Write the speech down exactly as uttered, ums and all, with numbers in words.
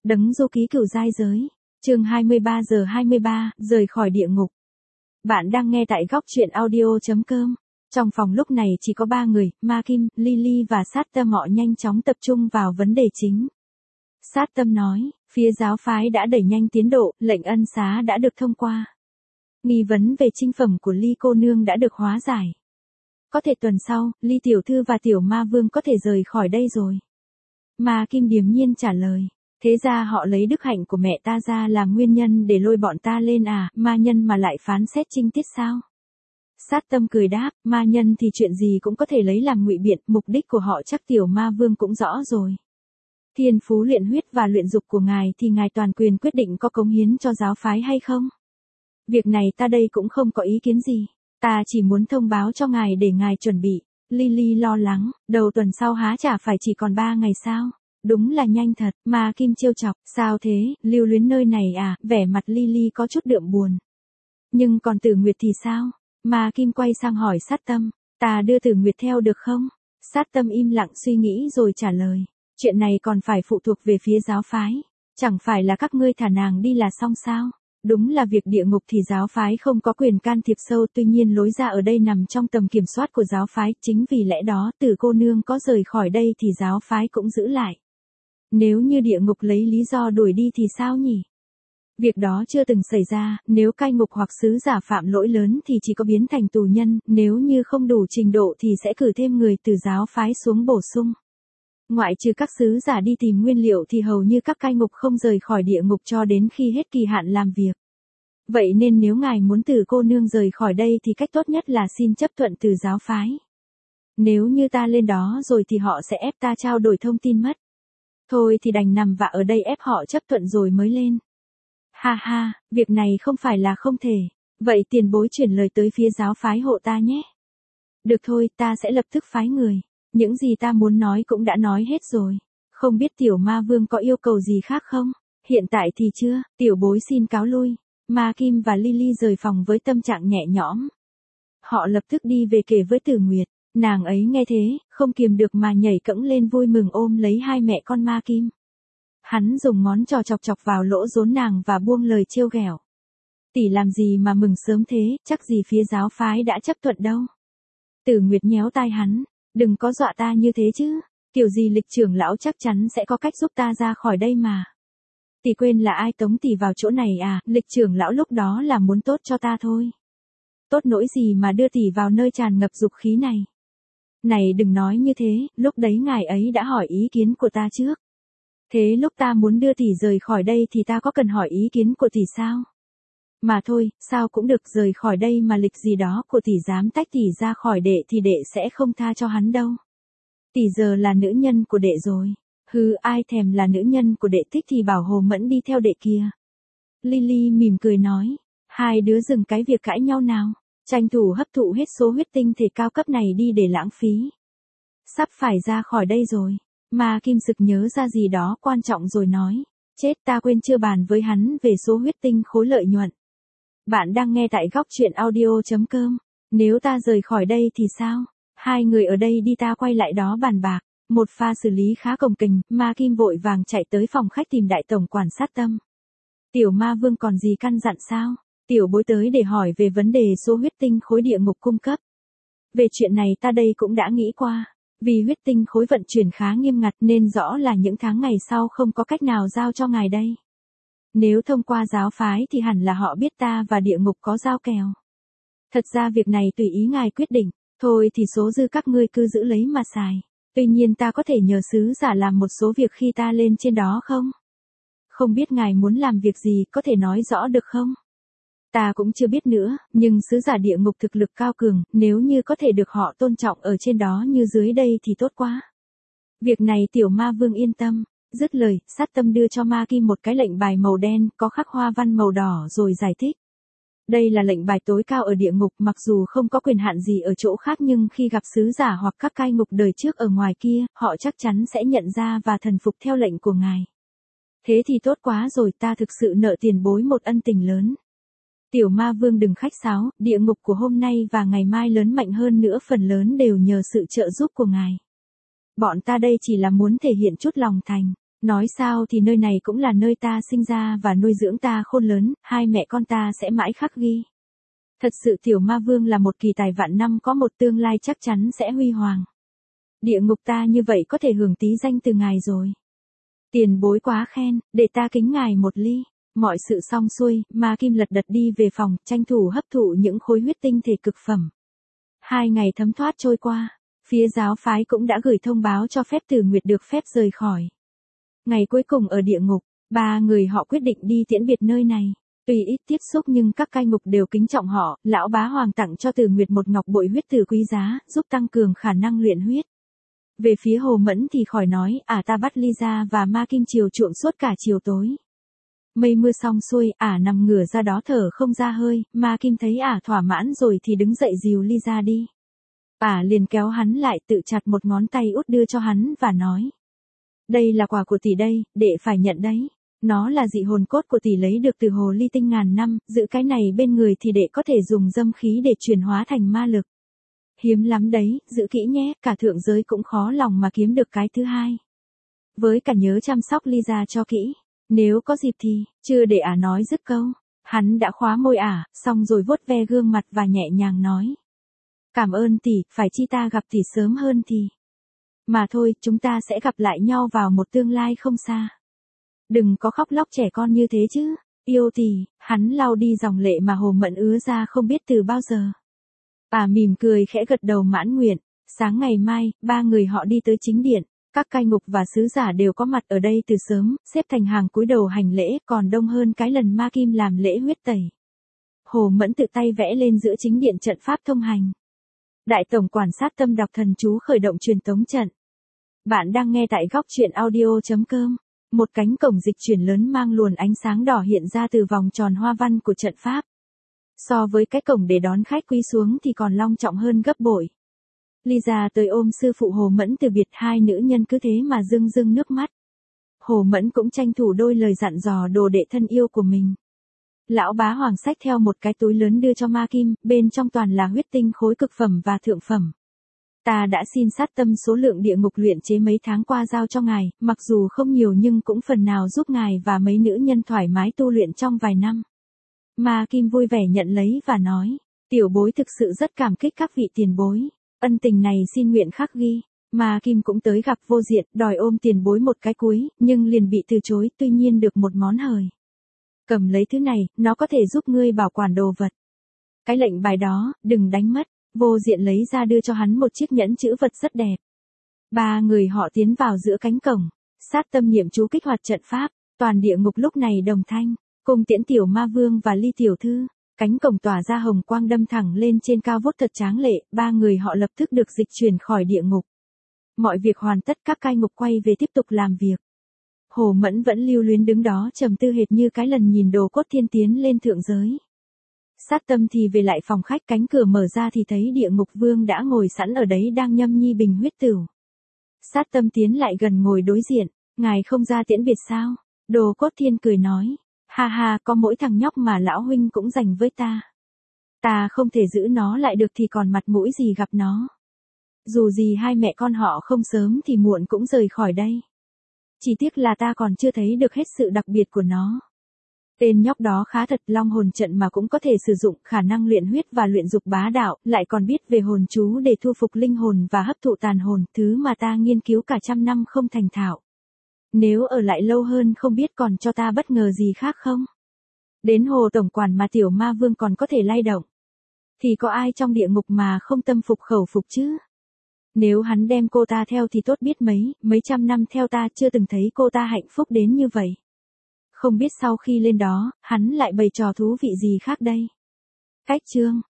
Đấng Du Ký Cửu Giai Giới, chương hai mươi ba giờ hai mươi ba, rời khỏi địa ngục. Bạn đang nghe tại góc truyện audio chấm com. Trong phòng lúc này chỉ có ba người, Ma Kim, Lily và Sát Tâm. Họ nhanh chóng tập trung vào vấn đề chính. Sát Tâm nói, phía giáo phái đã đẩy nhanh tiến độ, lệnh ân xá đã được thông qua. Nghi vấn về trinh phẩm của Ly cô nương đã được hóa giải. Có thể tuần sau, Ly tiểu thư và tiểu ma vương có thể rời khỏi đây rồi. Ma Kim điềm nhiên trả lời. Thế ra họ lấy đức hạnh của mẹ ta ra làm nguyên nhân để lôi bọn ta lên à, ma nhân mà lại phán xét trinh tiết sao? Sát Tâm cười đáp, ma nhân thì chuyện gì cũng có thể lấy làm ngụy biện, mục đích của họ chắc tiểu ma vương cũng rõ rồi. Thiên phú luyện huyết và luyện dục của ngài thì ngài toàn quyền quyết định có cống hiến cho giáo phái hay không? Việc này ta đây cũng không có ý kiến gì, ta chỉ muốn thông báo cho ngài để ngài chuẩn bị. Lily lo lắng, đầu tuần sau há chả phải chỉ còn ba ngày sao? Đúng là nhanh thật, Ma Kim trêu chọc, sao thế, lưu luyến nơi này à, vẻ mặt Lily có chút đượm buồn. Nhưng còn Tử Nguyệt thì sao? Ma Kim quay sang hỏi Sát Tâm, ta đưa Tử Nguyệt theo được không? Sát Tâm im lặng suy nghĩ rồi trả lời, chuyện này còn phải phụ thuộc về phía giáo phái, chẳng phải là các ngươi thả nàng đi là xong sao? Đúng là việc địa ngục thì giáo phái không có quyền can thiệp sâu, tuy nhiên lối ra ở đây nằm trong tầm kiểm soát của giáo phái, chính vì lẽ đó Tử cô nương có rời khỏi đây thì giáo phái cũng giữ lại. Nếu như địa ngục lấy lý do đuổi đi thì sao nhỉ? Việc đó chưa từng xảy ra, nếu cai ngục hoặc sứ giả phạm lỗi lớn thì chỉ có biến thành tù nhân, nếu như không đủ trình độ thì sẽ cử thêm người từ giáo phái xuống bổ sung. Ngoại trừ các sứ giả đi tìm nguyên liệu thì hầu như các cai ngục không rời khỏi địa ngục cho đến khi hết kỳ hạn làm việc. Vậy nên nếu ngài muốn Tử cô nương rời khỏi đây thì cách tốt nhất là xin chấp thuận từ giáo phái. Nếu như ta lên đó rồi thì họ sẽ ép ta trao đổi thông tin mất. Thôi thì đành nằm vạ ở đây ép họ chấp thuận rồi mới lên. Ha ha, việc này không phải là không thể. Vậy tiền bối chuyển lời tới phía giáo phái hộ ta nhé. Được thôi, ta sẽ lập tức phái người. Những gì ta muốn nói cũng đã nói hết rồi. Không biết tiểu ma vương có yêu cầu gì khác không? Hiện tại thì chưa, tiểu bối xin cáo lui. Ma Kim và Lily rời phòng với tâm trạng nhẹ nhõm. Họ lập tức đi về kể với Tử Nguyệt. Nàng ấy nghe thế, không kiềm được mà nhảy cẫng lên vui mừng ôm lấy hai mẹ con Ma Kim. Hắn dùng ngón trò chọc chọc vào lỗ rốn nàng và buông lời trêu ghẹo. Tỷ làm gì mà mừng sớm thế, chắc gì phía giáo phái đã chấp thuận đâu. Tử Nguyệt nhéo tai hắn, đừng có dọa ta như thế chứ, kiểu gì Lịch trưởng lão chắc chắn sẽ có cách giúp ta ra khỏi đây mà. Tỷ quên là ai tống tỷ vào chỗ này à, Lịch trưởng lão lúc đó là muốn tốt cho ta thôi. Tốt nỗi gì mà đưa tỷ vào nơi tràn ngập dục khí này. Này đừng nói như thế, lúc đấy ngài ấy đã hỏi ý kiến của ta trước. Thế lúc ta muốn đưa tỷ rời khỏi đây thì ta có cần hỏi ý kiến của tỷ sao? Mà thôi, sao cũng được, rời khỏi đây mà Lịch gì đó của tỷ dám tách tỷ ra khỏi đệ thì đệ sẽ không tha cho hắn đâu. Tỷ giờ là nữ nhân của đệ rồi. Hừ, ai thèm là nữ nhân của đệ, thích thì bảo Hồ Mẫn đi theo đệ kia. Lily mỉm cười nói, hai đứa dừng cái việc cãi nhau nào. Tranh thủ hấp thụ hết số huyết tinh thể cao cấp này đi để lãng phí. Sắp phải ra khỏi đây rồi. Ma Kim sực nhớ ra gì đó quan trọng rồi nói. Chết, ta quên chưa bàn với hắn về số huyết tinh khối lợi nhuận. Bạn đang nghe tại góc truyện audio chấm com. Nếu ta rời khỏi đây thì sao? Hai người ở đây đi, ta quay lại đó bàn bạc. Một pha xử lý khá cồng kềnh, Ma Kim vội vàng chạy tới phòng khách tìm đại tổng quản Sát Tâm. Tiểu ma vương còn gì căn dặn sao? Tiểu bối tới để hỏi về vấn đề số huyết tinh khối địa ngục cung cấp. Về chuyện này ta đây cũng đã nghĩ qua. Vì huyết tinh khối vận chuyển khá nghiêm ngặt nên rõ là những tháng ngày sau không có cách nào giao cho ngài đây. Nếu thông qua giáo phái thì hẳn là họ biết ta và địa ngục có giao kèo. Thật ra việc này tùy ý ngài quyết định. Thôi thì số dư các ngươi cứ giữ lấy mà xài. Tuy nhiên ta có thể nhờ sứ giả làm một số việc khi ta lên trên đó không? Không biết ngài muốn làm việc gì, có thể nói rõ được không? Ta cũng chưa biết nữa, nhưng sứ giả địa ngục thực lực cao cường, nếu như có thể được họ tôn trọng ở trên đó như dưới đây thì tốt quá. Việc này tiểu ma vương yên tâm. Dứt lời, Sát Tâm đưa cho Ma Kim một cái lệnh bài màu đen, có khắc hoa văn màu đỏ rồi giải thích. Đây là lệnh bài tối cao ở địa ngục, mặc dù không có quyền hạn gì ở chỗ khác nhưng khi gặp sứ giả hoặc các cai ngục đời trước ở ngoài kia, họ chắc chắn sẽ nhận ra và thần phục theo lệnh của ngài. Thế thì tốt quá rồi, ta thực sự nợ tiền bối một ân tình lớn. Tiểu ma vương đừng khách sáo, địa ngục của hôm nay và ngày mai lớn mạnh hơn nữa phần lớn đều nhờ sự trợ giúp của ngài. Bọn ta đây chỉ là muốn thể hiện chút lòng thành. Nói sao thì nơi này cũng là nơi ta sinh ra và nuôi dưỡng ta khôn lớn, hai mẹ con ta sẽ mãi khắc ghi. Thật sự tiểu ma vương là một kỳ tài vạn năm có một tương lai chắc chắn sẽ huy hoàng. Địa ngục ta như vậy có thể hưởng tí danh từ ngài rồi. Tiền bối quá khen, để ta kính ngài một ly. Mọi sự xong xuôi, Ma Kim lật đật đi về phòng, tranh thủ hấp thụ những khối huyết tinh thể cực phẩm. Hai ngày thấm thoát trôi qua, phía giáo phái cũng đã gửi thông báo cho phép Tử Nguyệt được phép rời khỏi. Ngày cuối cùng ở địa ngục, ba người họ quyết định đi tiễn biệt nơi này. Tuy ít tiếp xúc nhưng các cai ngục đều kính trọng họ, lão bá hoàng tặng cho Tử Nguyệt một ngọc bội huyết tử quý giá, giúp tăng cường khả năng luyện huyết. Về phía Hồ Mẫn thì khỏi nói, ả ta bắt ly ra và Ma Kim chiều chuộng suốt cả chiều tối. Mây mưa xong xuôi, ả nằm ngửa ra đó thở không ra hơi, Ma Kim thấy ả thỏa mãn rồi thì đứng dậy dìu ly ra đi. Ả liền kéo hắn lại tự chặt một ngón tay út đưa cho hắn và nói. Đây là quà của tỷ đây, đệ phải nhận đấy. Nó là dị hồn cốt của tỷ lấy được từ hồ ly tinh ngàn năm, giữ cái này bên người thì đệ có thể dùng dâm khí để chuyển hóa thành ma lực. Hiếm lắm đấy, giữ kỹ nhé, cả thượng giới cũng khó lòng mà kiếm được cái thứ hai. Với cả nhớ chăm sóc ly ra cho kỹ. Nếu có dịp thì, chưa để ả nói dứt câu. Hắn đã khóa môi ả, xong rồi vuốt ve gương mặt và nhẹ nhàng nói. Cảm ơn tỷ, phải chi ta gặp tỷ sớm hơn thì. Mà thôi, chúng ta sẽ gặp lại nhau vào một tương lai không xa. Đừng có khóc lóc trẻ con như thế chứ. Yêu tỷ, hắn lau đi dòng lệ mà Hồ Mẫn ứa ra không biết từ bao giờ. Ả mỉm cười khẽ gật đầu mãn nguyện. Sáng ngày mai, ba người họ đi tới chính điện. Các cai ngục và sứ giả đều có mặt ở đây từ sớm, xếp thành hàng cúi đầu hành lễ, còn đông hơn cái lần Ma Kim làm lễ huyết tẩy. Hồ Mẫn tự tay vẽ lên giữa chính điện trận pháp thông hành. Đại tổng quản sát tâm đọc thần chú khởi động truyền tống trận. Bạn đang nghe tại góc truyện audio chấm com. Một cánh cổng dịch chuyển lớn mang luồn ánh sáng đỏ hiện ra từ vòng tròn hoa văn của trận pháp. So với cái cổng để đón khách quý xuống thì còn long trọng hơn gấp bội. Ly ra tới ôm sư phụ Hồ Mẫn từ biệt, hai nữ nhân cứ thế mà rưng rưng nước mắt. Hồ Mẫn cũng tranh thủ đôi lời dặn dò đồ đệ thân yêu của mình. Lão bá hoàng xách theo một cái túi lớn đưa cho Ma Kim, bên trong toàn là huyết tinh khối cực phẩm và thượng phẩm. Ta đã xin sát tâm số lượng địa ngục luyện chế mấy tháng qua giao cho ngài, mặc dù không nhiều nhưng cũng phần nào giúp ngài và mấy nữ nhân thoải mái tu luyện trong vài năm. Ma Kim vui vẻ nhận lấy và nói, tiểu bối thực sự rất cảm kích các vị tiền bối. Ân tình này xin nguyện khắc ghi. Ma Kim cũng tới gặp Vô Diện, đòi ôm tiền bối một cái cúi, nhưng liền bị từ chối, tuy nhiên được một món hời. Cầm lấy thứ này, nó có thể giúp ngươi bảo quản đồ vật. Cái lệnh bài đó, đừng đánh mất. Vô Diện lấy ra đưa cho hắn một chiếc nhẫn chữ vật rất đẹp. Ba người họ tiến vào giữa cánh cổng. Sát tâm niệm chú kích hoạt trận pháp. Toàn địa ngục lúc này đồng thanh. Cùng tiễn tiểu ma vương và ly tiểu thư. Cánh cổng tỏa ra hồng quang đâm thẳng lên trên cao vút thật tráng lệ. Ba người họ lập tức được dịch chuyển khỏi địa ngục. Mọi việc hoàn tất, các cai ngục quay về tiếp tục làm việc. Hồ Mẫn vẫn lưu luyến đứng đó trầm tư hệt như cái lần nhìn đồ cốt thiên tiến lên thượng giới. Sát tâm thì về lại phòng khách, cánh cửa mở ra thì thấy địa ngục vương đã ngồi sẵn ở đấy đang nhâm nhi bình huyết tửu. Sát tâm tiến lại gần ngồi đối diện, ngài không ra tiễn biệt sao? Đồ cốt thiên cười nói, ha ha, có mỗi thằng nhóc mà lão huynh cũng dành với ta. Ta không thể giữ nó lại được thì còn mặt mũi gì gặp nó. Dù gì hai mẹ con họ không sớm thì muộn cũng rời khỏi đây. Chỉ tiếc là ta còn chưa thấy được hết sự đặc biệt của nó. Tên nhóc đó khá thật, long hồn trận mà cũng có thể sử dụng, khả năng luyện huyết và luyện dục bá đạo, lại còn biết về hồn chú để thu phục linh hồn và hấp thụ tàn hồn, thứ mà ta nghiên cứu cả trăm năm không thành thạo. Nếu ở lại lâu hơn không biết còn cho ta bất ngờ gì khác không? Đến hồ tổng quản mà tiểu ma vương còn có thể lay động. Thì có ai trong địa ngục mà không tâm phục khẩu phục chứ? Nếu hắn đem cô ta theo thì tốt biết mấy, mấy trăm năm theo ta chưa từng thấy cô ta hạnh phúc đến như vậy. Không biết sau khi lên đó, hắn lại bày trò thú vị gì khác đây. Cách chương